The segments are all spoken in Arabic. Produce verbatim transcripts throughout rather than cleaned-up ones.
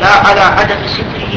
لا على عدم ستره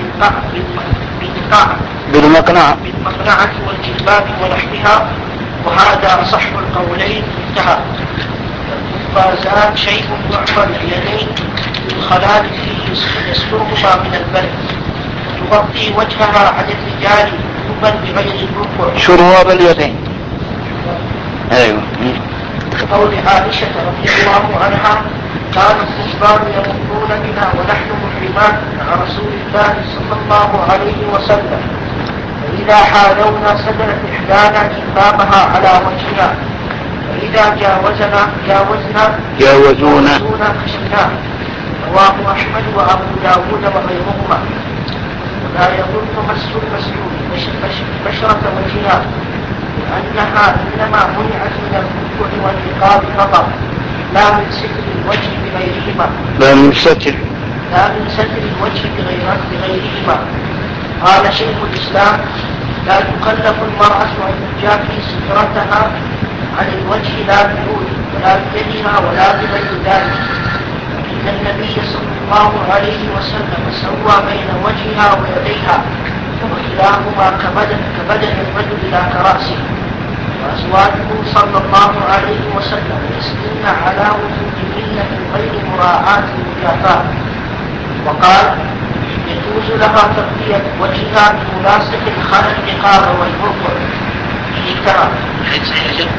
بالمقنعة بالمقنعة والجلباب ونحوها، وهذا أصح القولين انتهى. القفازان شيء يعمل اليدين بالخلال فيه يسترهما من البرد، وتغطي وجهها على الرجال وجوبا بغير الركوع. شرواب اليدين. ايوه. قول عائشة رضي الله عنها كان الكفار يمرون بنا ونحن محرمات مع رسول الله صلى الله عليه وسلم، فإذا حاذونا سدلت إحدانا جلبابها على وجهنا، فإذا جاوزنا جاوزنا جاوزونا خشناه. رواه أحمد وأبو داود وغيرهما. ولا يضر مس المسجود بشرة وجهها، لأنها إنما منعت من الركوع والرقاب فقط، لا من ستر الوجه بغيرهما لا من ستر لا من ستر الوجه بغيرهما. قال شيخ الإسلام لا تكلف المرأة أن تجافي سترتها عن الوجه لا بالعود ولا بيدها ولا بغير ذلك، إن النبي صلى الله عليه وسلم سوى بين وجهها ويديها، وكلاهما كبدن كبدن الرجل لا كرأسه. وأزواجه صلى الله عليه وسلم يسلمن على وجودهن من غير مراعاة المجافاة. وقال يجوز لها تغطية وجهها بملاصق خلل الرقاب والركوع. انتهى. حديث صحيح جدا.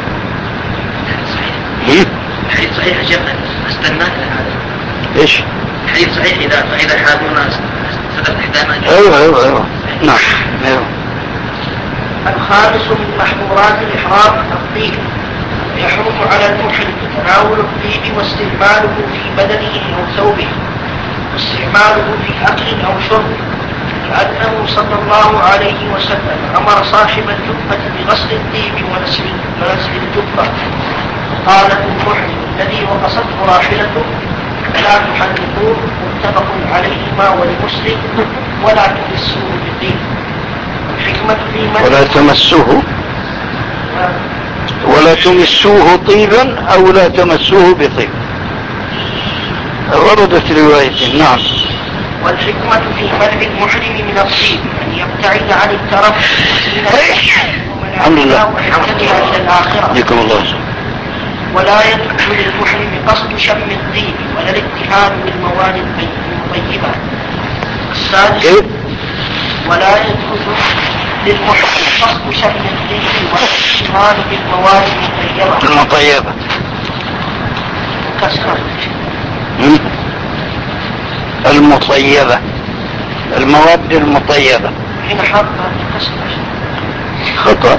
حديث صحيح جدا. استناك هذا. ايش؟ حديث صحيح إذا فإذا حاذونا سدت إحدانا. ايوه ايوه ايوه نعم ايوه. الخامس من محظورات الإحرام الطيب. يحرم على المحرم تناول الطيب واستعماله في بدنه أو ثوبه، واستعماله في أكل أو شرب، لأنه صلى الله عليه وسلم أمر صاحب الجبة بغسل الطيب ونسل الجبة، قال المحرم الذي وقصته راحلته لا تحرقوه، متفق عليهما ولمسلم ولا تمسوه بالطيب. الحكمة في من ولا تمسوه ولا تمسوه طيبا أو لا تمسوه بطيب، وردت رواية. نعم. والحكمة في منع المحرم من الطيب أن يبتعد عن الترف الحمد لله إلى الآخرة. بكم الله. ولا يجوز للمحرم قصد شم الطيب ولا الاتهام بالمواد المطيبة. السادس ولا يجوز للمحرم قصد شم الطيب ولا الاتهام بالمواد المطيبة المطيبة كسرة المطيبة المواد المطيبة حين حرفها كسرة خطأ.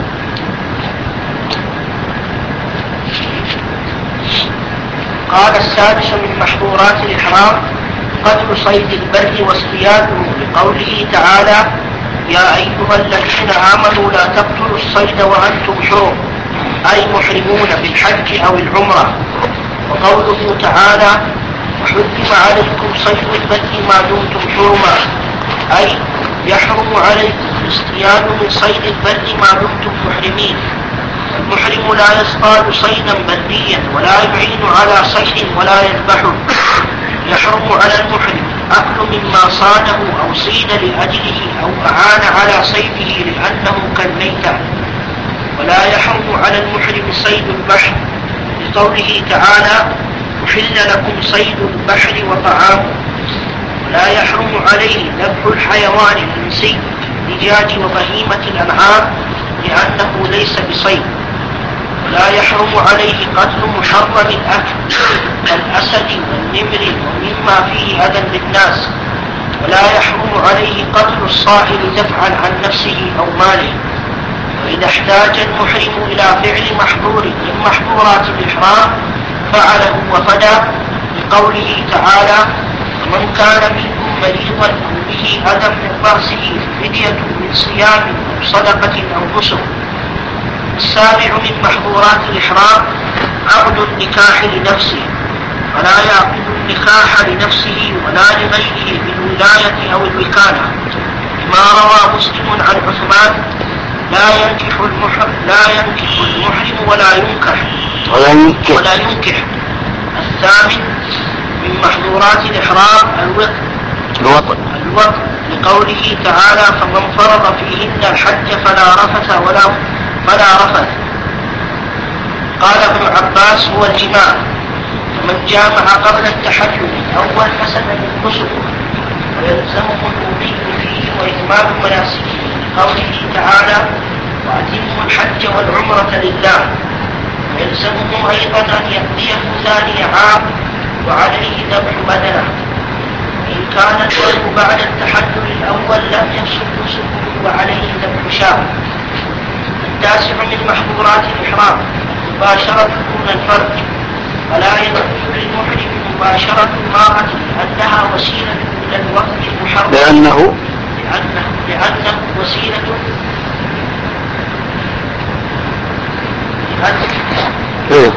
قال السادس من محظورات الإحرام قتل صيد البر واصطياده، لقوله تعالى يا أيها الذين آمنوا لا تقتلوا الصيد وأنتم حرم، أي محرمون بالحج أو العمرة. وقوله تعالى وحرم عليكم صيد البر ما دمتم حرما، أي يحرم عليكم الاصطياد من صيد البر ما دمتم محرمين. المحرم لا يصطاد صيدا بريا ولا يعين على صيد ولا يذبحه. يحرم على المحرم أكل مما صاده أو صيد لأجله أو أعان على صيده لأنه كالميتة. ولا يحرم على المحرم صيد البحر، لقوله تعالى أحل لكم صيد البحر وطعامه. ولا يحرم عليه ذبح الحيوان الإنسي الدجاج وبهيمة الأنعام لأنه ليس بصيد. ولا يحرم عليه قتل محرم الأكل كالأسد والنمر ومما فيه أذى للناس. ولا يحرم عليه قتل الصائل دفعا عن نفسه أو ماله. وإذا احتاج المحرم إلى فعل محظور من محظورات الإحرام فعله وفدى، لقوله تعالى ومن كان منكم مريضا أو به أذى من رأسه فدية من صيام أو صدقة أو نسك. السابع من محظورات الإحرام عقد النكاح لنفسه، فلا يعقد النكاح لنفسه ولا لغيره بالولاية أو الوكالة، لما روى مسلم عن عثمان لا ينكح المحرم لا ينكح المحرم ولا ينكح ولا ينكح, ولا ينكح. الثامن من محظورات الإحرام الوطء الوطن الوطن لقوله تعالى فمن فرض فيهن الحج فلا رفث ولا فلا رفث. قال ابن عباس هو الجماع. فمن جامع قبل التحلل أول فسد من نسكه ويلزمه الوضوء فيه وإتمام مناسكه لقوله تعالى وأتموا الحج والعمرة لله. ويلزمه أيضا أن يقضيه ثاني عام وعليه ذبح بدنه. إن كان الولد بعد التحلل الأول لم يفسد نسكه وعليه ذبح شاة. التاسع من محظورات الإحرام مباشرة دون الفرج. فلا يجوز للمحرم مباشرة المرأة لأنها وسيلة إلى الوقت المحرم لأنه لأنه, لأنه وسيلة لأنه,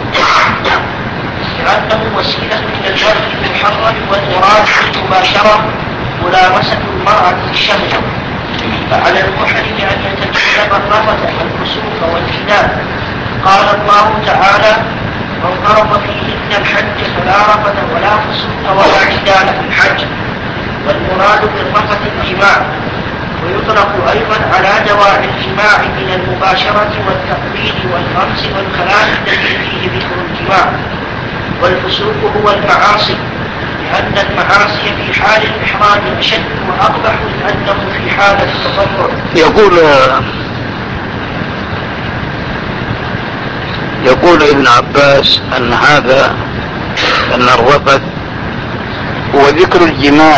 لأنه وسيلة إلى الوقت المحرم والمراد بالمباشرة ملامسة المرأة للشهوة. فعلى المحرم أن يتجنب الرفث والفسوق والجدال. قال الله تعالى من فرض فيهن الحج فلا رفث ولا فسوق ولا جدال في الحج. والمراد بالرفث الجماع. ويطلق أيضا على دواعي الجماع من المباشرة والتقبيل والغمس والكلام الذي فيه ذكر الجماع. والفسوق هو المعاصي لأن المعاصي في حال الإحرام أشد وأقبح لأنه في حالة التضرع. يقول يقول ابن عباس أن هذا أن الرفث هو ذكر الجماع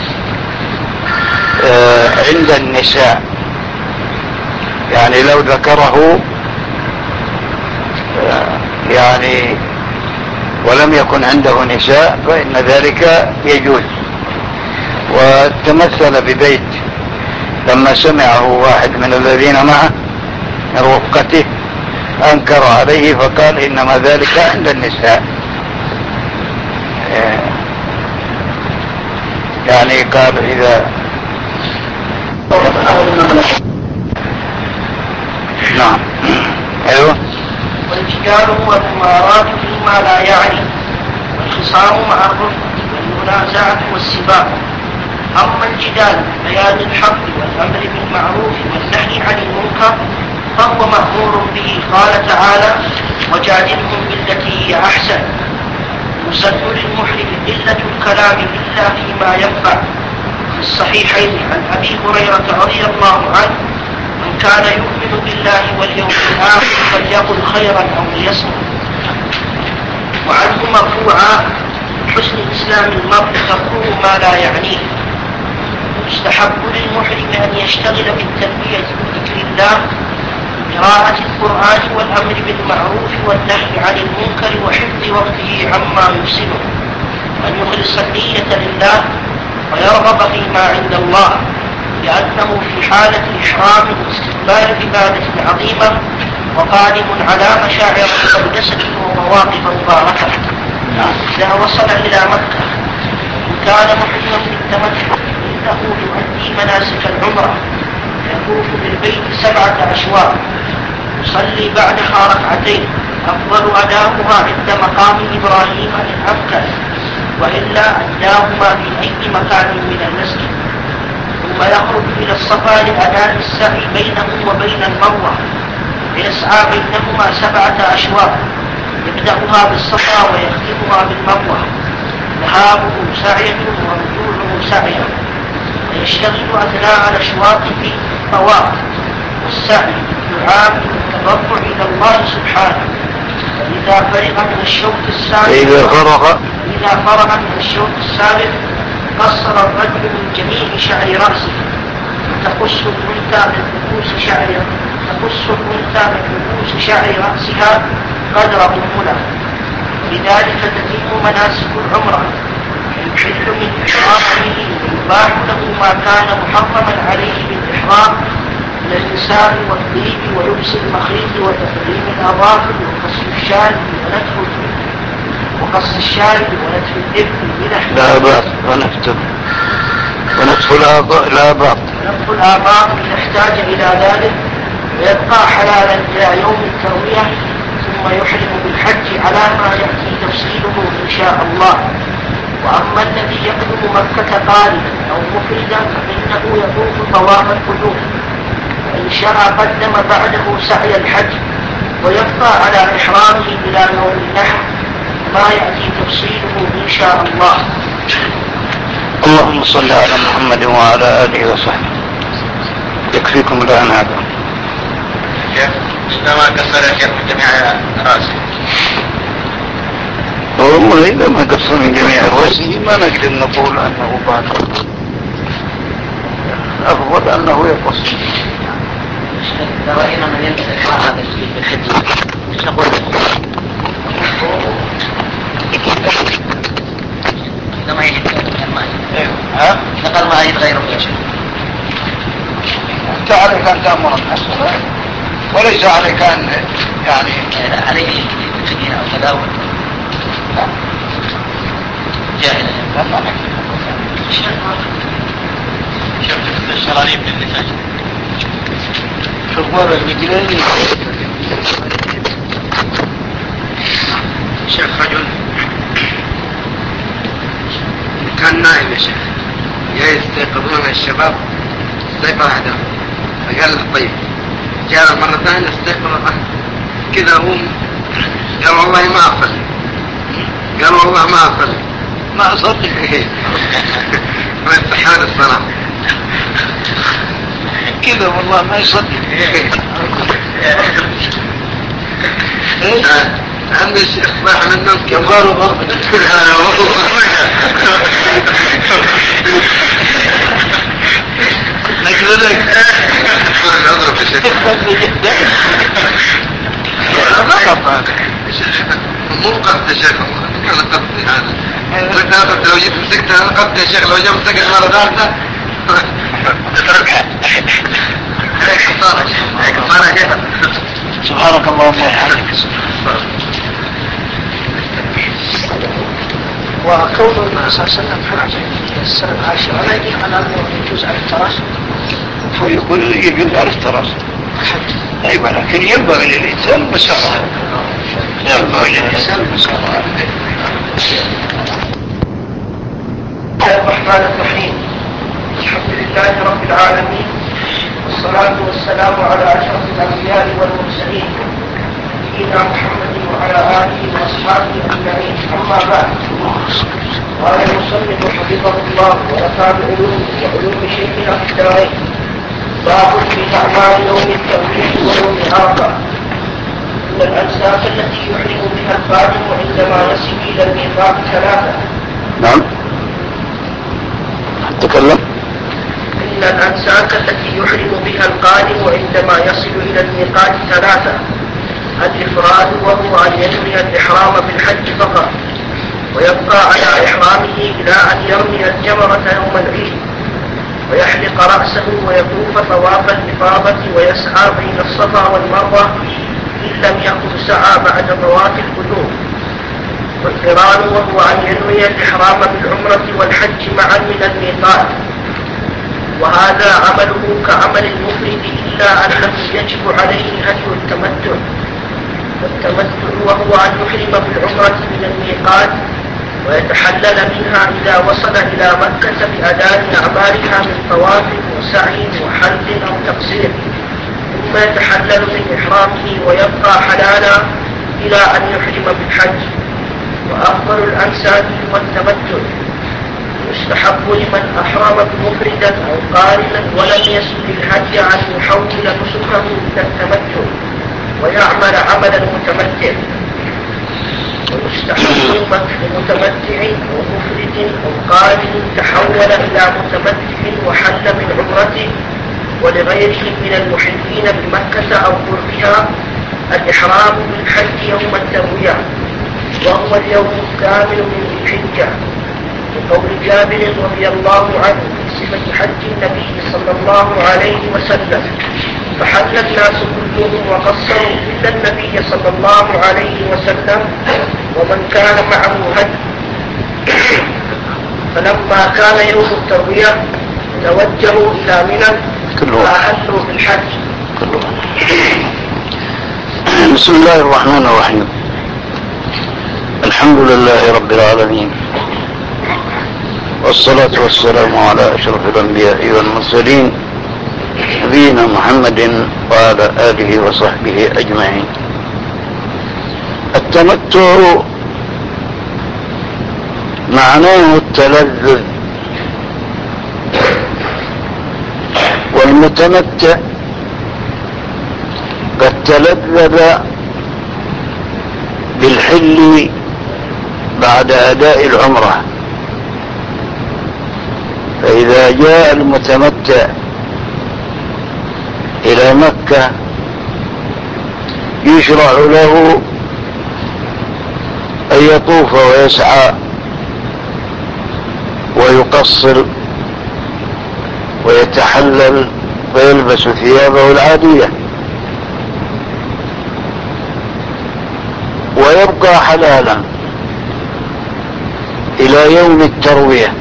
عند النساء، يعني لو ذكره يعني ولم يكن عنده نساء فإن ذلك يجوز. وتمثل ببيت لما سمعه واحد من الذين معه من رفقته أنكر عليه فقال إنما ذلك عند النساء، يعني قال إذا نعم أيوه. والجدال هو الممارات فيما لا يعني والخصام مع الرفق والمنازعة والسباق. أما الجدال بيان الحق والأمر بالمعروف والنهي عن المنكر فهو مأمور به. قال تعالى وجادلهم بالتي هي أحسن. يسن للمحرم قلة الكلام إلا فيما ينفع. في الصحيحين عن أبي هريرة رضي الله عنه من كان يؤمن بالله واليوم الآخر فليقل خيرا أو ليصمت. وعنه مرفوعا حسن إسلام المرء تركه ما لا يعنيه. يستحب للمحرم أن يشتغل بالتلبية بذكر الله قراءة القرآن والأمر بالمعروف والنهي عن المنكر وحفظ وقته عما يفسده. أن يخلص النية لله ويرغب فيما عند الله لأنه في حالة الإحرام واستقبال عبادة عظيمة وقادم على مشاعر مقدسة ومواقف مباركة. إذا وصل إلى مكة إن كان محرما بالتمتع إنه يؤدي مناسك العمرة يطوف بالبيت سبعة أشواط يصلي بعدها ركعتين أفضل أداؤها عند مقام إبراهيم إن أمكن وإلا أداهما في أي مكان من المسجد. ثم يخرج إلى الصفا لأداء السعي بينه وبين المروة ويسعى بينهما سبعة أشواط يبدأها بالصفا ويختمها بالمروة. ذهابه سعية ورجوعه سعية ويشتغل أثناء الأشواط في الطواف والسعي بالدعاء والتضرع إلى الله سبحانه. فإذا فرغ من الشوط السابق إذا فرغ إذا فرغ من الشوط السابق قصر الرجل من جميع شعر رأسه وتقص الأنثى من رؤوس شعر تقص الأنثى من رؤوس شعر رأسها قدر أنملة. ولذلك تتم مناسك العمرة فيحل من إحرامه ويباح له ما كان محرما عليه بالإحرام من النساء والطيب ولبس المخيط وتقليم الأظافر وقص الشارب ونتف وقص الشارب ونتف الإبن لا بأس ونتف ونتف الآباط ونتف الآباط إذا احتاج إلى ذلك ويبقى حلالا إلى يوم التروية ثم يحرم بالحج على ما يأتي تفصيله إن شاء الله. وأما الذي يقدم مكة قارنا أو مفردا فإنه يطوف طواف القدوم، وإن شاء قدم بعده سعي الحج ويبقى على إحرامه إلى يوم النحر، ما يأتي تفصيله إن شاء الله. اللهم صل على محمد وعلى آله وصحبه. يكفيكم الآن هذا. إذا ما قصر الشيخ من جميع رأسه. والله إذا ما قصر من جميع رأسه ما نقدر نقول أنه باطل، أفضل أنه يقص. إذا رأينا من يمسك هذا الشيء بالحج إيش نقول؟ إذا ما يجب ها؟ نقل ما يتغير في شيء. أنت عليك أن تأمر الناس وليس عليك أن يعني عليه الفدية أو تداول جاهلا. شفت الشراريب للنساء شغور الرجلين. شيخ رجل كان نائم يا شيخ، يستيقظون الشباب استيقظ أحدهم فقال له طيب جاء مرة ثانية استيقظ كذا هو قال والله ما أصلي، قال والله ما أصلي ما أصدق ما يستحال الصلاة كذا والله ما يصدق. عند الشيخ صاح من النوم يبغى ضرب لكن لك أضرب يا شيخ مو قصد يا شيخ، أنا قصدي هذا لو جيت مسكت أنا قصدي يا شيخ، لو جيت مسكت مرة ثالثة تتركها هيك صار هيك صار كيف. سبحانك اللهم وبحمدك. وكون النبي صلى الله عليه وسلم حج في السنة العاشرة لا يدل على أنه يجوز على التراس. هو يقول يجوز على التراس أيوة، لكن ينبغي للإنسان المسارة، ينبغي للإنسان المسارة. بسم الله الرحمن الرحيم. الحمد لله رب العالمين، والصلاة والسلام على أشرف الأنبياء والمرسلين سيدنا محمد وعلى آله وأصحابه أجمعين. أما بعد، قال المصنف حفظه الله ونفع بعلوم وعلوم شيخنا في الدارين: باب في أعمال يوم التوحيد ويوم عرفة. إن الأنساك التي يحرم بها القادم عندما يصل إلى الميقات ثلاثة. نعم تكلم. إن الأنساك التي يحرم بها القادم عندما يصل إلى الميقات ثلاثة: الإفراد وهو أن ينوي الإحرام بالحج فقط ويبقى على إحرامه إلى أن يرمي الجمرة يوم العيد ويحلق رأسه ويطوف طواف الإفاضة ويسعى بين الصفا والمروة إن لم يكن سعى بعد طواف القدوم. والقران وهو أن ينوي الإحرام بالعمرة والحج معا من الميقات، وهذا عمله كعمل المفرد إلا أنه يجب عليه هدي التمتع. والتمتع وهو أن يحرم بالعمرة من الميقات ويتحلل منها إذا وصل إلى مكة بأداء أعمالها من طواف وسعي وحلق أو تقصير، ثم يتحلل من إحرامه ويبقى حلالا إلى أن يحرم بالحج. وأفضل الأنساك هو التمتع، يستحب لمن أحرم مفردا أو قارنا ولم يسل الهدي أن يحول نسكه إلى التمتع ويعمل عمل المتمتع. ويستحب لمتمتع أو مفرد أو قارن تحول إلى متمتع وحل من عمرته ولغيرهم من المحلين بمكة أو قربها الإحرام بالحج يوم التروية، وهو اليوم الكامل من الحجة، بقول جابر رضي الله عنه في صفة حج النبي صلى الله عليه وسلم: فحل الناس كلهم وقصروا إلا النبي صلى الله عليه وسلم ومن كان معه هدي. فلما كان يوم التروية توجهوا إلى منى فأهلوا بالحج. بسم الله الرحمن الرحيم. الحمد لله رب العالمين، والصلاة والسلام على أشرف الأنبياء والمرسلين نبينا محمد وعلى آله وصحبه أجمعين. التمتع معناه التلذذ، والمتمتع قد تلذذ بالحل بعد أداء العمرة، فإذا جاء المتمتع إلى مكة يشرع له أن يطوف ويسعى ويقصر ويتحلل ويلبس ثيابه العادية ويبقى حلالا إلى يوم التروية،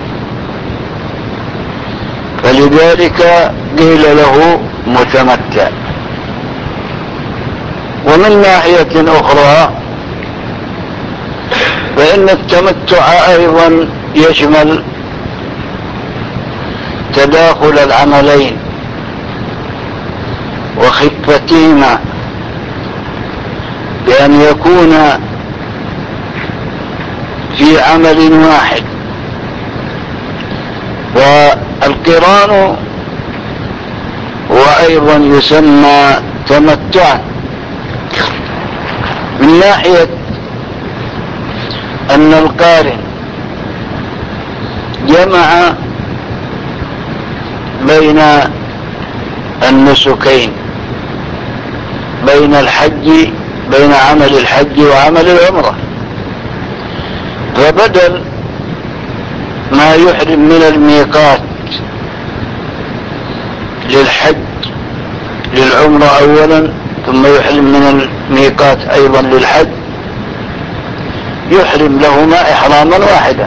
فلذلك قيل له متمتع. ومن ناحية أخرى فإن التمتع أيضا يشمل تداخل العملين وخفتهما، بأن يكون في عمل واحد. والقران هو أيضا يسمى تمتعا من ناحية أن القارن جمع بين النسكين، بين الحج بين عمل الحج وعمل العمرة، فبدل ما يحرم من الميقات للحج للعمرة أولا ثم يحرم من الميقات أيضا للحج، يحرم لهما إحراما واحدا.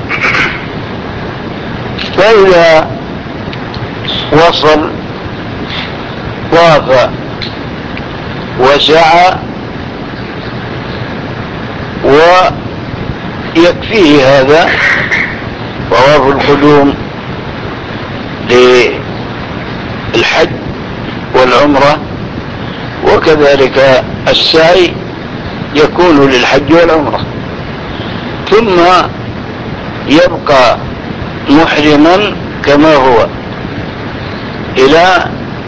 فإذا وصل طاف وسعى ويكفيه هذا طواف القدوم للحج والعمرة، وكذلك السعي يكون للحج والعمرة، ثم يبقى محرما كما هو إلى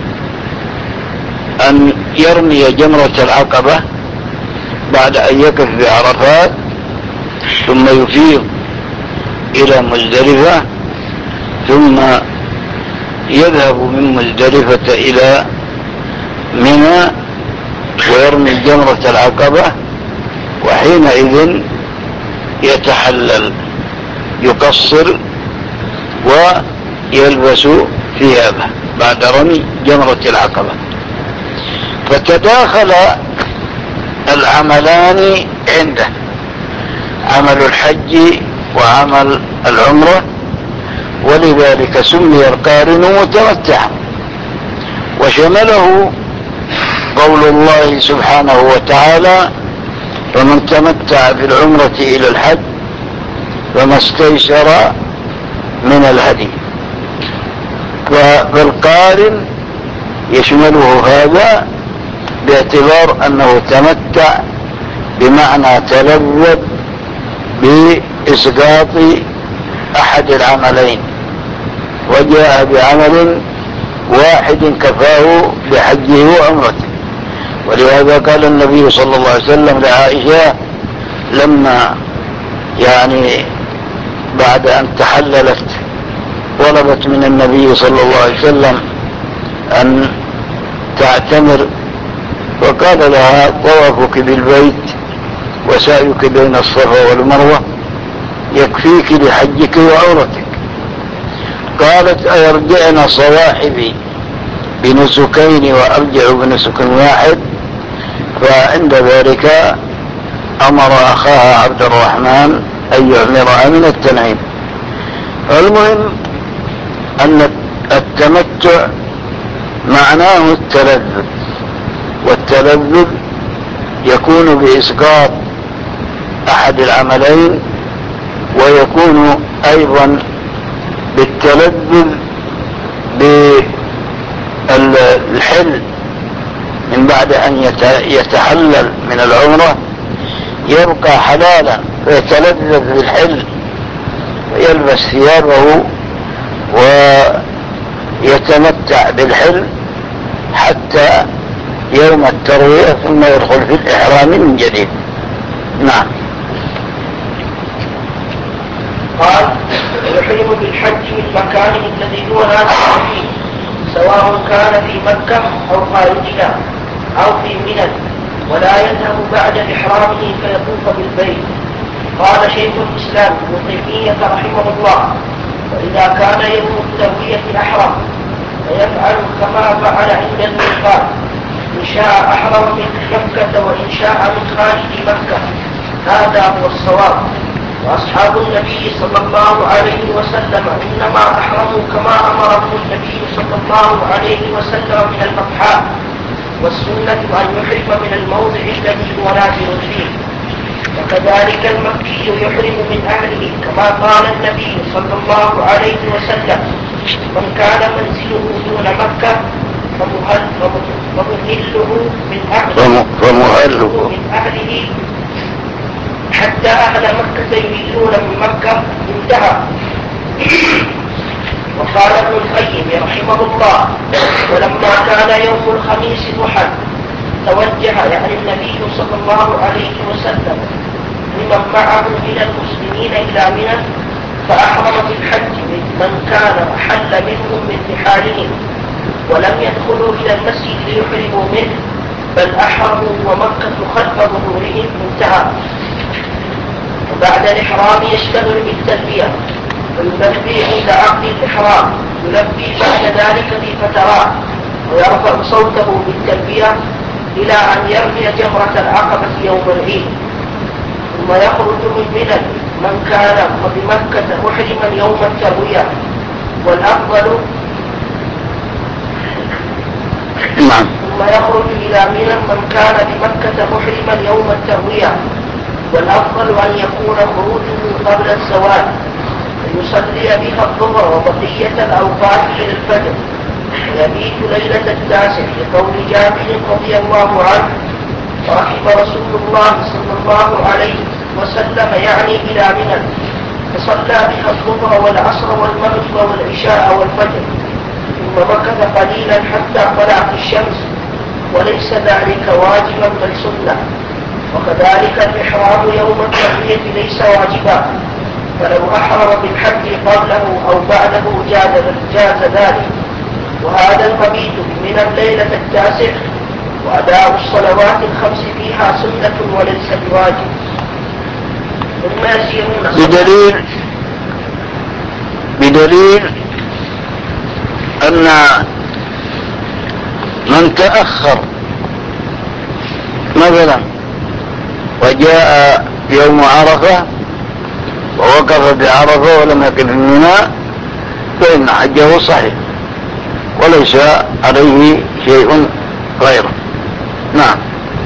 أن يرمي جمرة العقبة بعد أن يقف بعرفات، ثم يفيض إلى مزدلفة، ثم يذهب من مزدلفة إلى منى ويرمي جمرة العقبة، وحينئذ يتحلل يقصر ويلبس ثيابه بعد رمي جمرة العقبة. فتداخل العملان عنده، عمل الحج وعمل العمرة، ولذلك سمي القارن متمتعا. وشمله قول الله سبحانه وتعالى: فمن تمتع بالعمرة إلى الحج فما استيسر من الهدي. فالقارن يشمله هذا باعتبار أنه تمتع بمعنى تلذذ بإسقاط أحد العملين، وجاء بعمل واحد كفاه بحجه وعمرته. ولهذا قال النبي صلى الله عليه وسلم لعائشة لما يعني بعد أن تحللت طلبت من النبي صلى الله عليه وسلم أن تعتمر، وقال لها: طوافك بالبيت وسعيك بين الصفا والمروة يكفيك لحجك وعمرتك. قالت: أيرجعن صواحبي بنسكين وأرجع بنسك واحد؟ فعند ذلك أمر أخاها عبد الرحمن أن يعمرها من التنعيم. المهم أن التمتع معناه التلذذ، والتلذذ يكون بإسقاط أحد العملين، ويكون أيضا بالتلذذ بالحل من بعد أن يتحلل من العمرة يبقى حلالا ويتلذذ بالحل ويلبس ثيابه ويتمتع بالحل حتى يوم التروية ثم يدخل في الإحرام من جديد. نعم. قال يحرم بالحج من مكان الذي هو نازل فيه سواء كان في مكة أو خارجها أو في منى ولا يذهب بعد إحرامه فيطوف بالبيت. قال شيخ الإسلام ابن تيمية رحمه الله وإذا كان يوم التروية أحرم فيفعل كما فعل عند الميقات إن شاء أحرم من مكة وإن شاء من خارج مكة. هذا هو الصواب. وأصحاب النبي صلى الله عليه وسلم إنما أحرموا كما أمرهم النبي صلى الله عليه وسلم من البطحاء والسنة أن يحرم من الموضع الذي هو نازل فيه. وكذلك المكي يحرم من أهله كما قال النبي صلى الله عليه وسلم من كان منزله دون مكة فمهله من أهله فمهله من أهله حتى أهل مكة يميلون من مكة انتهى. وقال ابن القيم رحمه الله ولما كان يوم الخميس ضحى توجه يعني النبي صلى الله عليه وسلم لمن معه من المسلمين إلى منى فأحرم بالحج من كان أحل منهم من رحالهم ولم يدخلوا إلى المسجد ليحرموا منه بل أحرموا ومكة خلف ظهورهم انتهى. وبعد الإحرام يشتغل بالتلبية ويلبي عند عقد الإحرام يلبي بعد ذلك بفترات ويرفع صوته بالتلبية إلى أن يرمي جمرة العقبة يوم العيد ثم يخرج من منى من كان بمكة محرما يوم التروية. والأفضل نعم. ثم يخرج إلى منى من كان بمكة محرما يوم التروية. والأفضل أن يكون خروجه قبل الزوال ويصلي بها الظهر وبقية الأوقات إلى الفجر ويبيت ليلة التاسع لقول جابر رضي الله عنه ورحم رسول الله صلى الله عليه وسلم يعني إلى منى فصلى بها الظهر والعصر والمغرب والعشاء والفجر ثم مكث قليلا حتى طلعت الشمس وليس ذلك واجبا بل سنة. وكذلك الإحرام يوم التروية ليس واجبا فلو أحرم بالحج قبله أو بعده جاز, جاز ذلك. وهذا المبيت من الليلة التاسع وأداء الصلوات الخمس فيها سنة وليس بواجب. ثم يسيرون بدليل بدليل أن من تأخر مثلا وجاء يوم عرفة ووقف بعرفة ولم يقف منى فإن حجه صحيح وليس عليه شيء غيره. نعم.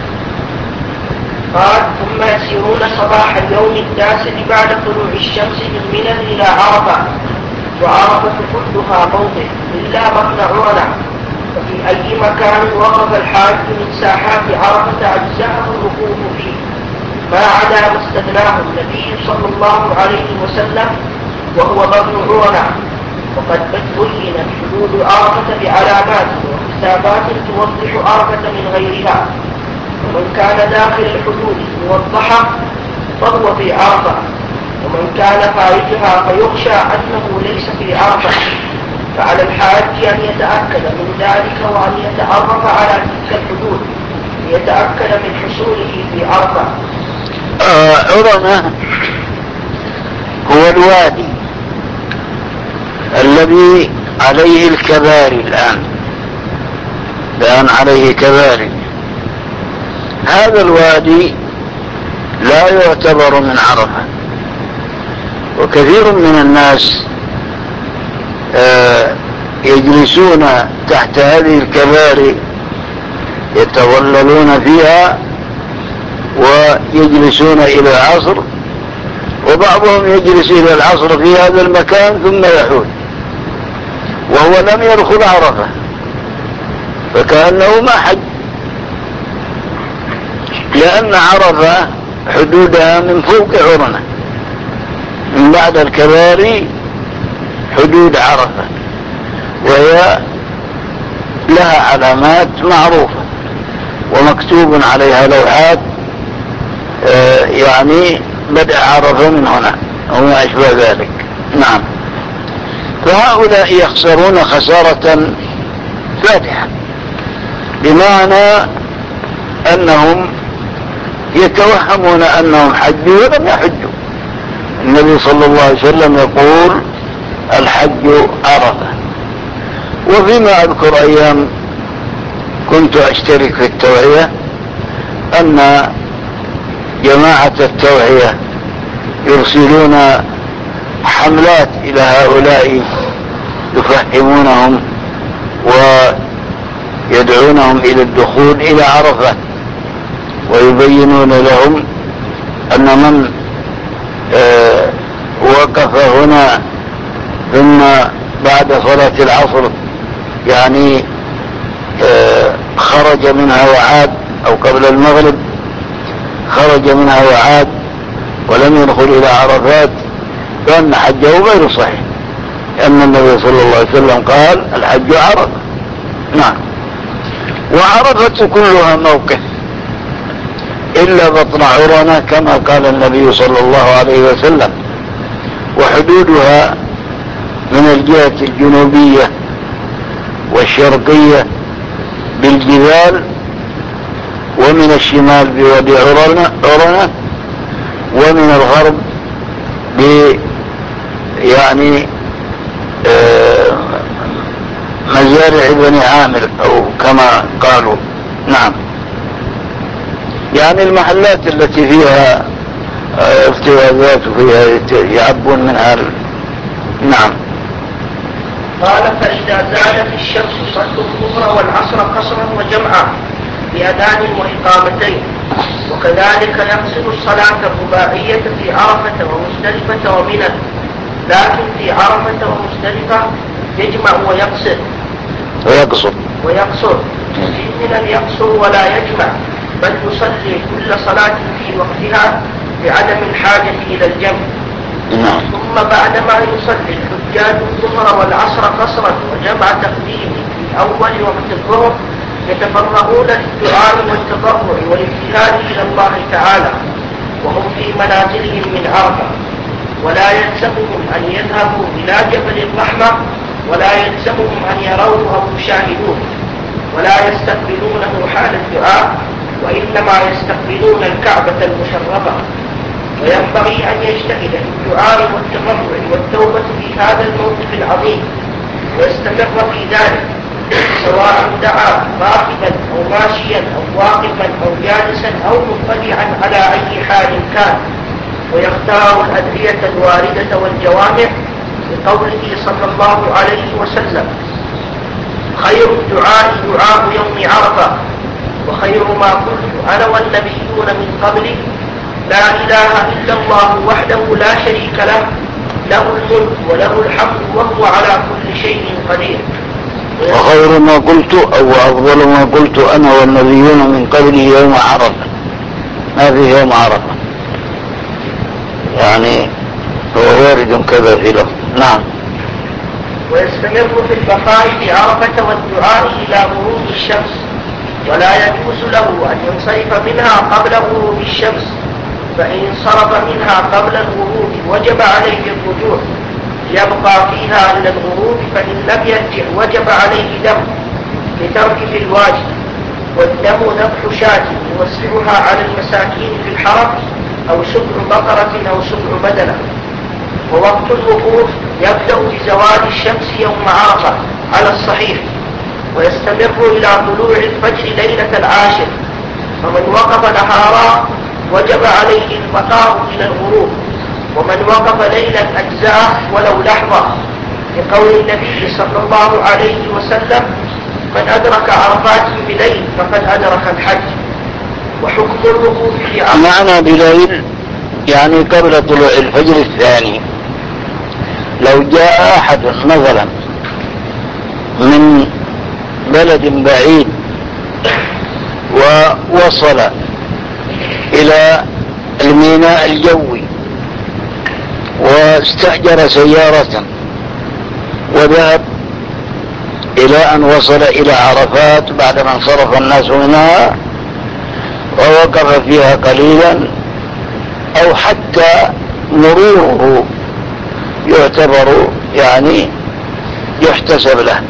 قال ثم يسيرون صباح اليوم التاسع بعد طلوع الشمس من منى إلى عرفة وعرفة كلها موضع إلا مكن عرنة وفي أي مكان وقف الحاج من ساحات عرفة أجزاءه الوقوف فيه ما عدا ما استثناه النبي صلى الله عليه وسلم وهو مكن عرنة. وقد بين حدود عرفة بعلامات وحسابات توضح عرفة من غيرها ومن كان داخل الحدود موضحة فهو في عرفة ومن كان خارجها فيخشى أنه ليس في عرفة فعلى الحاج أن يتأكد من ذلك وأن يتعرف على تلك الحدود ليتأكد من حصوله في عرفة. عرنة هو الوادي الذي عليه الكباري الآن الآن عليه كباري. هذا الوادي لا يعتبر من عرفة وكثير من الناس يجلسون تحت هذه الكباري يتظللون فيها ويجلسون إلى العصر وبعضهم يجلس إلى العصر في هذا المكان ثم يحول وهو لم يدخل عرفة، فكأنه ما حج، لأن عرفة حدودها من فوق عرنة، من بعد الكباري حدود عرفة، وهي لها علامات معروفة ومكتوب عليها لوحات آه يعني بدأ عرفة من هنا وما أشبه ذلك. نعم. فهؤلاء يخسرون خسارة فادحة، بمعنى أنهم يتوهمون أنهم حجوا ولم يحجوا. النبي صلى الله عليه وسلم يقول الحج عرفة. وفيما أذكر أيام كنت أشترك في التوعية أن جماعة التوعية يرسلون حملات إلى هؤلاء يفهمونهم ويدعونهم إلى الدخول إلى عرفة، ويبينون لهم أن من آه وقف هنا ثم بعد صلاة العصر يعني آه خرج منها وعاد، أو قبل المغرب خرج منها وعاد ولم يدخل إلى عرفات، فإن حجه غير صحيح، لأن النبي صلى الله عليه وسلم قال الحج عرفة. نعم. وعرفة كلها موقف إلا بطن عرنة كما قال النبي صلى الله عليه وسلم، وحدودها من الجهة الجنوبية والشرقية بالجبال، ومن الشمال بوادي عرنة، ومن الغرب ب يعني آه مزارع بني عامر أو كما قالوا. نعم. يعني المحلات التي فيها افتوازات وفيها يعبون منها. نعم. قال فإذا زالت الشمس صلوا الظهر والعصر قصرا وجمعا بأذان وإقامتين، وكذلك يقصر الصلاة الرباعية في عرفة ومزدلفة ومنى، لكن في عرفة ومزدلفة يجمع ويقصر ويقصر ويقصر في منى يقصر ولا يجمع، بل يصلي كل صلاة في وقتها بعدم الحاجة إلى الجمع. نعم. ثم بعدما يصلي الحجاج الظهر والعصر قصرا وجمع تقديم في أول وقت الظهر يتفرغون للدعاء والتضرع والابتهال إلى الله تعالى وهم في منازلهم من عرفة، ولا يلزمهم أن يذهبوا إلى جبل الرحمة، ولا يلزمهم أن يروه أو يشاهدوه، ولا يستقبلونه حال الدعاء، وإنما يستقبلون الكعبة المشرفة. وينبغي أن يجتهد في الدعاء والتضرع والتوبة في هذا الموقف العظيم، ويستمر في ذلك، سواء دعا راكبا أو ماشيا أو واقفا أو جالسا أو مضطجعا على أي حال كان، ويختار الأدعية الواردة والجوامع لقوله صلى الله عليه وسلم: خير الدعاء دعاء يوم عرفة، وخير ما قلت أنا والنبيون من قبلي لا إله إلا الله وحده لا شريك له، له الملك وله الحمد وهو على كل شيء قدير. وخير ما قلت أو أفضل ما قلت أنا والنبيون من قبلي يوم عرفة، ما في يوم عرفة، يعني هو وارد كذا في لفظ. نعم. ويستمر في البقاء في عرفة والدعاء إلى غروب الشمس، ولا يجوز له أن ينصرف منها قبل غروب الشمس، فإن انصرف منها قبل الغروب وجب عليه الرجوع يبقى فيها إلى الغروب، فإن لم يرجع وجب عليه دم لترك في الواجب، والدم ذبح شاة يوسعها على المساكين في الحرم أو سبع بقرة أو سبع بدنة. ووقت الوقوف يبدأ بزوال الشمس يوم عرفة على الصحيح، ويستمر إلى طلوع الفجر ليلة العاشر، فمن وقف نهارا وجب عليه البقاء إلى الغروب، ومن وقف ليلا أجزاء ولو لحظة، لقول النبي صلى الله عليه وسلم: من أدرك عرفات بليل فقد أدرك الحج. وحكم الوقوف في عرفة معنى بليل يعني قبل طلوع الفجر الثاني. لو جاء أحد مثلا من بلد بعيد ووصل إلى الميناء الجوي واستأجر سيارة وذهب إلى أن وصل إلى عرفات بعدما انصرف الناس منها، ووقف فيها قليلا، أو حتى مروره يعتبر يعني يحتسب له.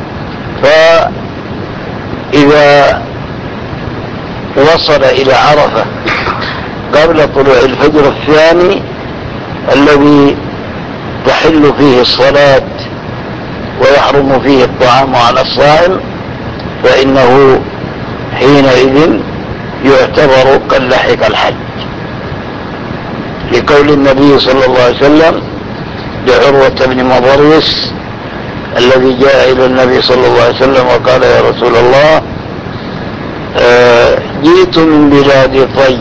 فإذا وصل إلى عرفة قبل طلوع الفجر الثاني الذي تحل فيه الصلاة ويحرم فيه الطعام على الصائم، فإنه حينئذ يعتبر قد لحق الحج، لقول النبي صلى الله عليه وسلم لعروة بن مضرس الذي جاء إلى النبي صلى الله عليه وسلم وقال: يا رسول الله، آه جئت من بلاد طي،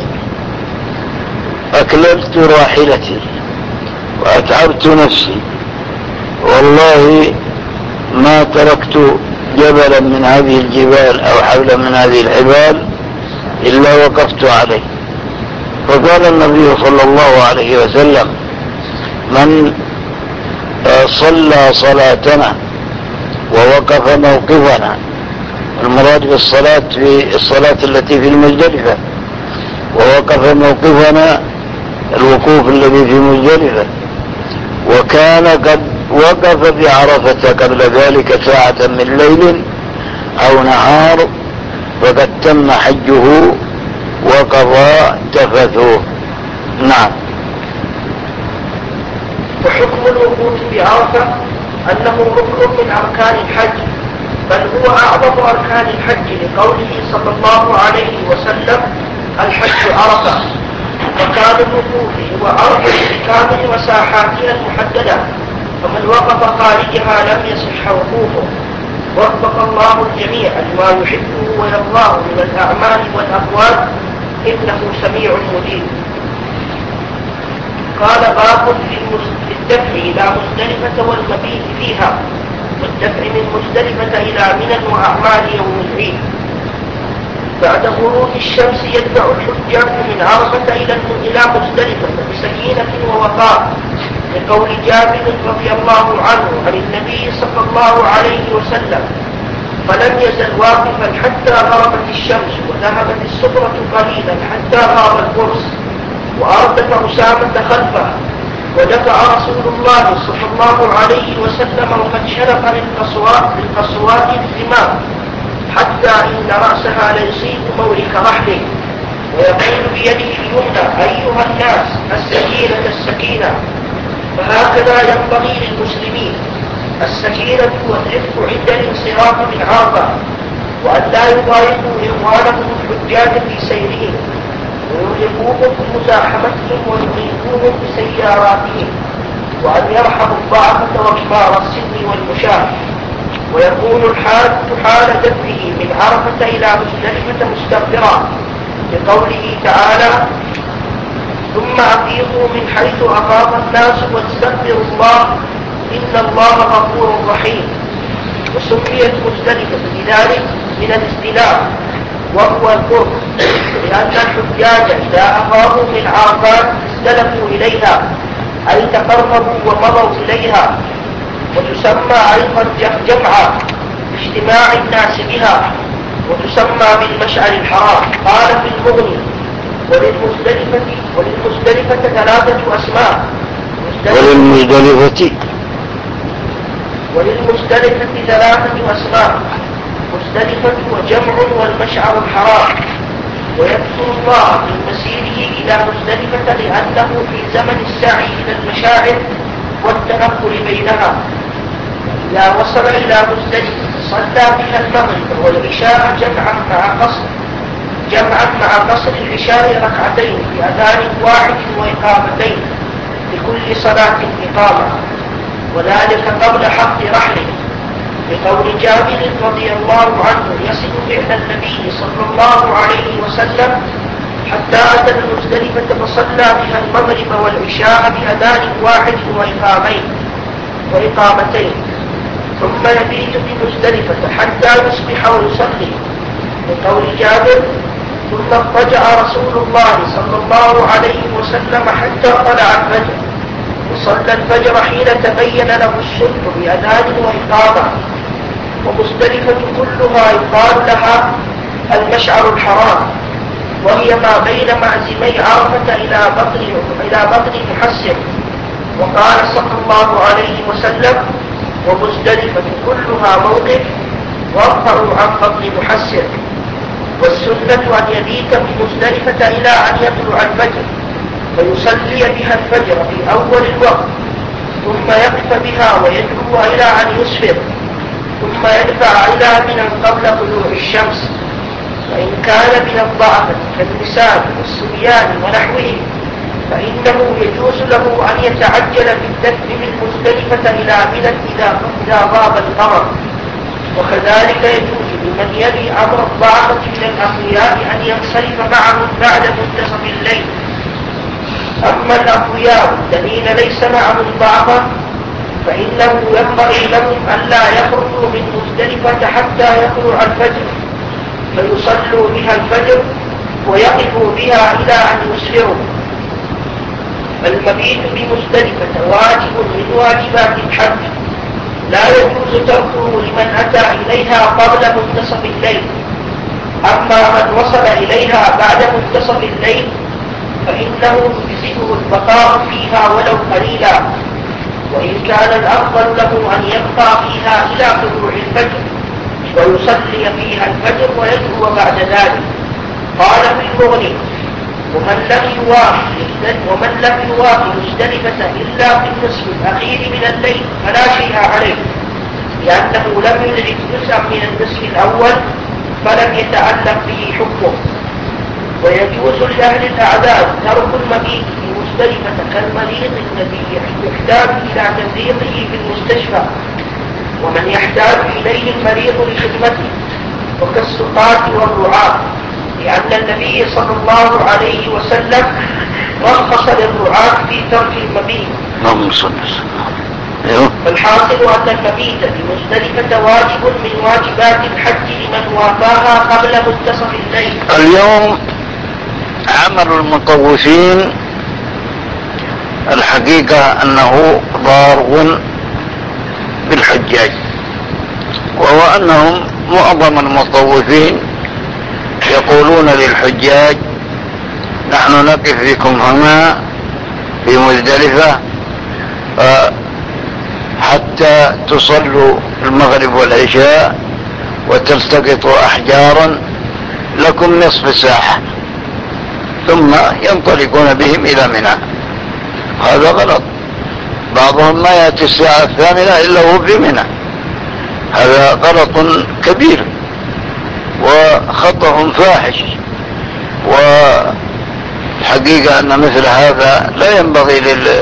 أكللت راحلتي وأتعبت نفسي، والله ما تركت جبلا من هذه الجبال أو حبلا من هذه الحبال إلا وقفت عليه. فقال النبي صلى الله عليه وسلم: من صلى صلاتنا ووقف موقفنا، المراد بالصلاة في الصلاة التي في المزدلفة، ووقف موقفنا الوقوف الذي في مزدلفة، وكان قد وقف بعرفة قبل ذلك ساعة من ليل أو نهار، فقد تم حجه وقضى تفثه. نعم. وحكم الوقوف بعرفة أنه ركن من أركان الحج، بل هو أعظم أركان الحج، لقوله صلى الله عليه وسلم: الحج عرفة. مكان الوقوف هو أرض الكامل وساحاتها المحددة، فمن وقف خارجها لم يصح وقوفه. وفق الله الجميع لما يحبه ويرضاه من الأعمال والأقوال، إنه سميع مجيب. قال: باب في الدفع إلى مزدلفة والمبيت فيها، والدفع من مزدلفة إلى منى وأعمال يوم العيد. بعد غروب الشمس يدفع الحجاج من عرفة إلى مزدلفة بسكينة ووقار، لقول جابر رضي الله عنه عن النبي صلى الله عليه وسلم: فلم يزل واقفا حتى غربت الشمس، وذهبت الصبرة قليلا حتى غاب القرص، وأردف أسامة خلفه، ودفع رسول الله صلى الله عليه وسلم وقد شرف للقصوات الزمام، حتى إن رأسها ليصيب مورك رحله، ويقول بيده اليمنى: أيها الناس، السكينة السكينة. فهكذا ينبغي للمسلمين، السكينة والرفق عند الانصراف من عرفة، وأن لا يضايقوا إخوانهم الحجاج في سيرهم، ويرهقوهم بمزاحمتهم ويضيقوهم بسياراتهم، وأن يرحموا الضعفة وكبار السن والمشاة. ويكون الحاج حال دفعه من عرفة إلى مزدلفة مستغفرا، لقوله تعالى: ثم أفيضوا من حيث أفاض الناس واستغفروا الله إن الله غفور رحيم. وسميت مزدلفة بذلك من الاستلام، وهو القرب، لأن الحجاج إذا أفاضوا من عرفات استلموا إليها، أي تقربوا ومضوا إليها. وتسمى أيضا جمعا اجتماع الناس بها، وتسمى بالمشعر الحرام. قال في المغني: وللمزدلفة وللمزدلفة ثلاثة أسماء. وللمزدلفة وللمزدلفة ثلاثة أسماء: مزدلفة وجمع والمشعر الحرام. ويذكر الله من مسيره إلى مزدلفة لأنه في زمن السعي إلى المشاعر والتنقل بينها. إذا وصل إلى مزدلفة صلى بها المغرب والعشاء جمعا مع قصر جمعا مع قصر العشاء ركعتين بأذان واحد وإقامتين، لكل صلاة إقامة، وذلك قبل حق رحله، بقول جابر رضي الله عنه: يصل فعل النبي صلى الله عليه وسلم حتى أتى المزدلفة فصلى بها المغرب والعشاء بأذان واحد وإقامين وإقامتين، ثم يبيت بمزدلفة حتى يصبح ويصلي، لقول جابر: ثم اضطجع رسول الله صلى الله عليه وسلم حتى طلع الفجر، وصلى الفجر حين تبين له الصبح بأذان وإقامة. ومزدلفة كلها يقال لها المشعر الحرام، وهي ما بين معزمي عرفة إلى بطن إلى بطن محسن. وقال صلى الله عليه وسلم: ومزدلفة كلها موقف وارفعوا عن بطن محسن. والسنة أن يبيت بمزدلفة إلى أن يطلع الفجر، فيصلي بها الفجر في أول الوقت، ثم يقف بها ويدعو إلى أن يسفر، ثم يدفع إلى منى قبل طلوع الشمس. فإن كان من الضعف كالنساء والصبيان ونحوهم فإنه يجوز له أن يتعجل بالدفع من مزدلفة إلى منى إذا غاب القمر. وكذلك يجوز لمن يلي أمر الضعفة من الأقوياء أن ينصرف معهم بعد منتصف الليل. أما الأقوياء الذين ليس معهم ضعفة فإنه ينبغي لهم ألا يخرجوا من مزدلفة حتى يطلع الفجر، فيصلوا بها الفجر ويقفوا بها إلى أن يسفروا. المبيت بمزدلفة واجب من واجبات الحج، لا يجوز تركه لمن أتى إليها قبل منتصف الليل. أما من وصل إليها بعد منتصف الليل فإنه يجزئه البقاء فيها ولو قليلا، وإن كان الأفضل له أن يبقى فيها إلى طلوع الفجر ويصلي فيها الفجر ويدعو بعد ذلك. قال في المغني: ومن لم يوافق ومن لم يوافق مزدلفة إلا في النصف الأخير من الليل فلا شيء عليه، لأنه لم يدرك جزءا من النصف الأول فلم يتعلق به حكمه. ويجوز لأهل الأعذار ترك المبيت في مزدلفة كالمريض الذي يحتاج إلى تمريضه في المستشفى، ومن يحتاج إليه المريض لخدمته، وكالسقاة والرعاة، لأن النبي صلى الله عليه وسلم رخص للرعاة في ترك المبيت. اللهم صل وسلم. فالحاصل أن المبيت بمزدلفة واجب من واجبات الحج لمن وافاها قبل منتصف الليل. اليوم عمل المطوفين الحقيقة أنه ضار بالحجاج، وهو أنهم معظم المطوفين يقولون للحجاج: نحن نقف بكم هنا في مزدلفة حتى تصلوا المغرب والعشاء وتلتقطوا أحجارا لكم نصف ساعة، ثم ينطلقون بهم إلى منى. هذا غلط. بعضهم ما يأتي الساعة الثامنة إلا هو في منى. هذا غلط كبير وخطأ فاحش، والحقيقة أن مثل هذا لا ينبغي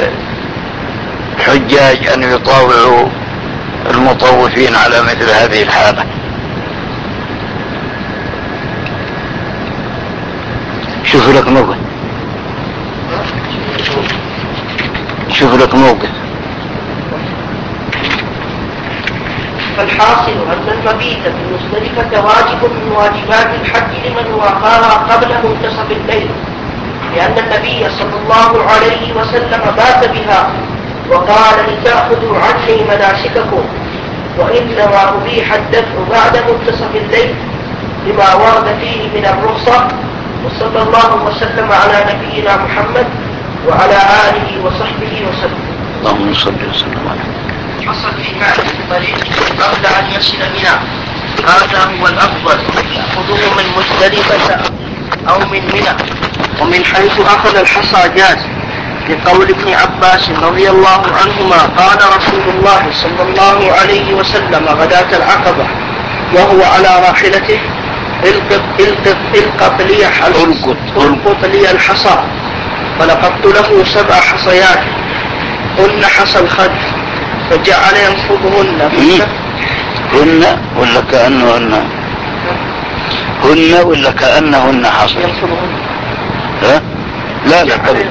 للحجاج أن يطاوعوا المطوفين على مثل هذه الحالة. شوف لك موقف شوف لك موقف فالحاصل أن المبيت بمزدلفة واجب من واجبات الحج لمن وافاها قبل منتصف الليل، لأن النبي صلى الله عليه وسلم بات بها وقال: لتأخذوا عني مناسككم. وإنما أبيح الدفع بعد منتصف الليل لما ورد فيه من الرخصة. وصلى الله وسلم على نبينا محمد وعلى آله وصحبه وسلم. اللهم صل وسلم عليه. حصل في معنى الطريق قبل أن يصل منى، هذا هو الأفضل، يأخذه من مزدلفة أو من منى. ومن حيث أخذ الحصى جاز، لقول ابن عباس رضي الله عنهما: قال رسول الله صلى الله عليه وسلم غداة العقبة وهو على راحلته: القط القط القط لي القط القط لي الحصى، فلقطت له سبع حصيات، هن حصى الخد، فجعل ينفضهن. هن ولا كأنهن؟ هن ولا كأنهن حصى؟ ينفضهن. ها؟ لا لا قبل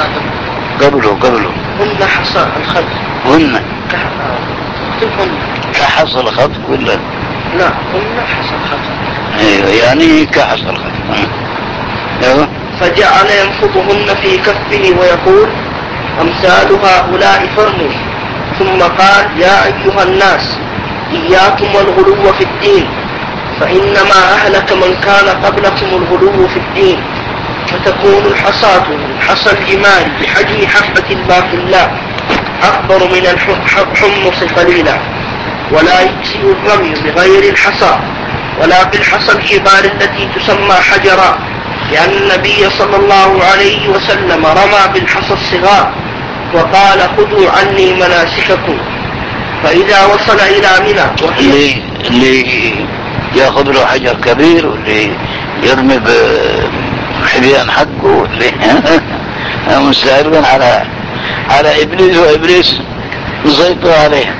قبله قبله هن حصى الخد. هن هن كحص الخط ولا لا قلنا حصل خط. ايوه يعني كحص الخط. ايوه. فجعل ينفضهن في كفه ويقول أمثال هؤلاء فرموا. ثم قال يا أيها الناس إياكم والغلو في الدين فإنما أهلك من كان قبلكم الغلو في الدين. فتكون الحصاة حصى الجمال بحجم حبة الباقلاء أكبر من الحمص قليلا، ولا يجزئ الرمي بغير الحصى ولا بالحصى الكبار التي تسمى حجرا، لأن النبي صلى الله عليه وسلم رمى بالحصى الصغار وقال خذوا عني مناسككم. فإذا وصل إلى منى اللي, اللي ياخذ له حجر كبير واللي يرمي بحبيان حقه واللي مستعرضا على على إبليس وإبليس مسيطر عليه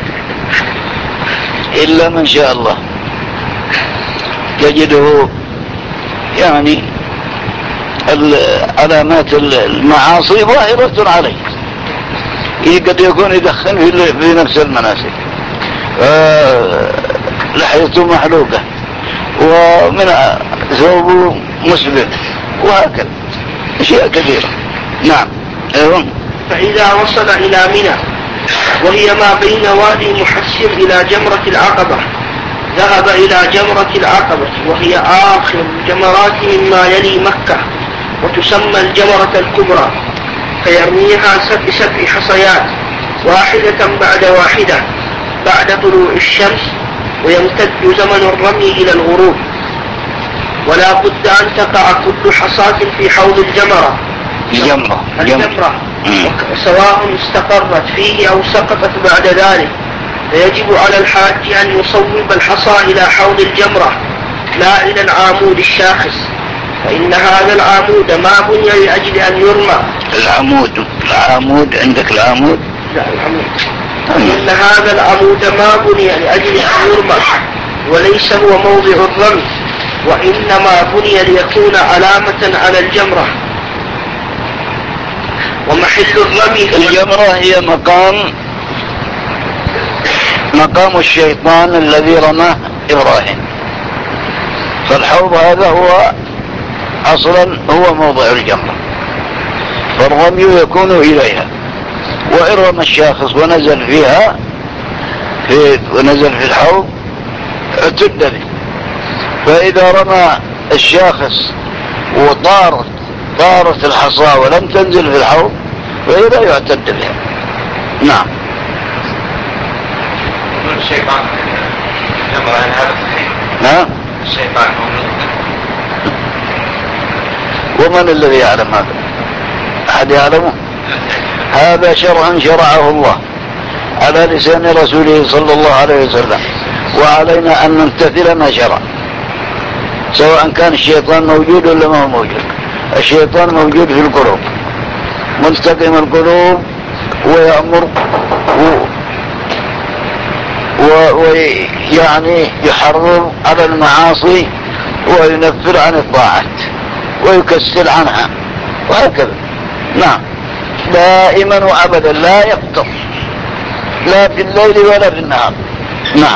إلا من شاء الله تجده يعني علامات المعاصي ظاهرة عليه، قد يكون يدخن في نفس المناسك، لحيته محلوقة ومن ثوبه مسبل وهكذا أشياء كثيرة. نعم. أيوة. فإذا وصل إلى منى وهي ما بين وادي محسر إلى جمرة العقبة ذهب إلى جمرة العقبة وهي آخر الجمرات مما يلي مكة وتسمى الجمرة الكبرى، فيرميها بسبع حصيات واحدة بعد واحدة بعد طلوع الشمس، ويمتد زمن الرمي إلى الغروب، ولا بد أن تقع كل حصاة في حوض الجمرة الجمرة الجمرة سواء استقرت فيه أو سقطت بعد ذلك. فيجب على الحاج أن يصوب الحصى إلى حوض الجمرة لا إلى العامود الشاخص، فإن هذا العامود ما بني لأجل أن يرمى. العمود العامود عندك العامود؟ لا العمود. فإن هذا العمود ما بني لأجل أن يرمى وليس هو موضع الرمي، وإنما بني ليكون علامة على الجمرة. ومحل الرمي الجمرة هي مقام مقام الشيطان الذي رماه إبراهيم، فالحوض هذا هو أصلا هو موضع الجمرة، فالرمي يكون إليها، وإن رمى الشاخص ونزل فيها في ونزل في الحوض اعتد به. فإذا رمى الشاخص وطارت طارت الحصى ولم تنزل في الحوض فهي لا يعتد بها. نعم. الشيطان جمرة هذا صحيح؟ نعم. الشيطان ومن الذي يعلم هذا؟ أحد يعلمه؟ هذا شرع شرعه الله على لسان رسوله صلى الله عليه وسلم، وعلينا أن نمتثل ما شرع، سواء كان الشيطان موجود ولا ما هو موجود. الشيطان موجود في القلوب، ملتقم القلوب ويأمر ويعني يحرر على المعاصي وينفر عن الطاعات ويكسل عنها وهكذا. نعم. دائما وأبدا لا يفتر لا في الليل ولا في النهار. نعم.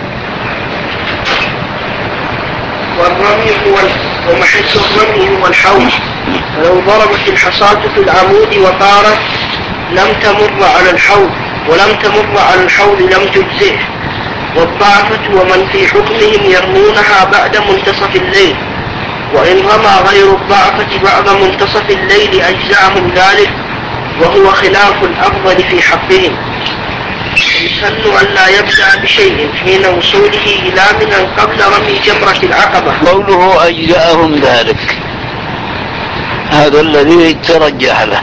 والرمي هو ومحل الرمي هو الحوض، ولو ضربت الحصاة في العمود وطارت لم تمر على الحوض، ولم تمر على الحوض لم تجزئه. والضعفة ومن في حكمهم يرمونها بعد منتصف الليل، وإن رمى غير الضعفة بعد منتصف الليل أجزاهم ذلك، وهو خلاف الأفضل في حقهم. يسن أن لا يبدأ بشيء حين وصوله إلى منى قبل رمي جمرة العقبة. قوله أجزاهم ذلك هذا الذي ترجح له.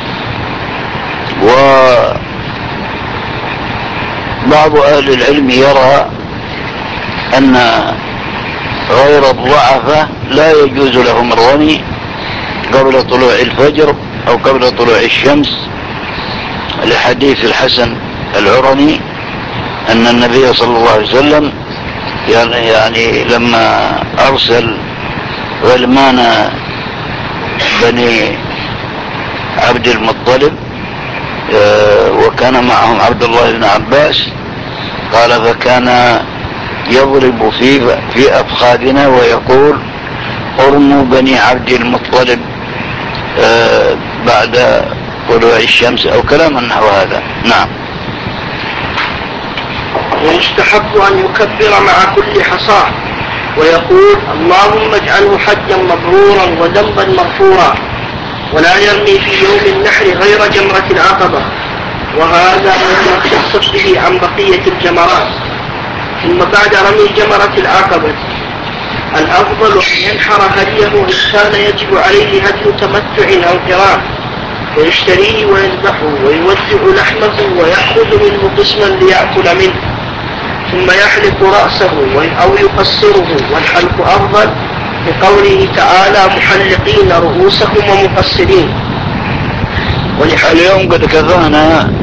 وبعض أهل العلم يرى أن غير الضعفة لا يجوز لهم الرمي قبل طلوع الفجر أو قبل طلوع الشمس، لحديث الحسن العرني أن النبي صلى الله عليه وسلم يعني, يعني لما أرسل غلمان بني عبد المطلب وكان معهم عبد الله بن عباس قال فكان يضرب في في أفخاذنا ويقول ارموا بني عبد المطلب آه بعد طلوع الشمس أو كلاما نحو هذا. نعم. ويستحب أن يكبر مع كل حصاة ويقول اللهم اجعله حجا مبرورا وذنبا مغفورا، ولا يرمي في يوم النحر غير جمرة العقبة، وهذا مما اختص به عن بقية الجمرات. ثم بعد رمي جمرة العقبة الأفضل أن ينحر هديه إن كان يجب عليه هدي تمتع أو قران، ويشتريه ويذبحه ويوزع لحمه ويأخذ منه قسما ليأكل منه، ثم يحلق رأسه أو يقصره، والحلق أفضل لقوله تعالى محلقين رؤوسهم ومقصرين. اليوم قد كفانا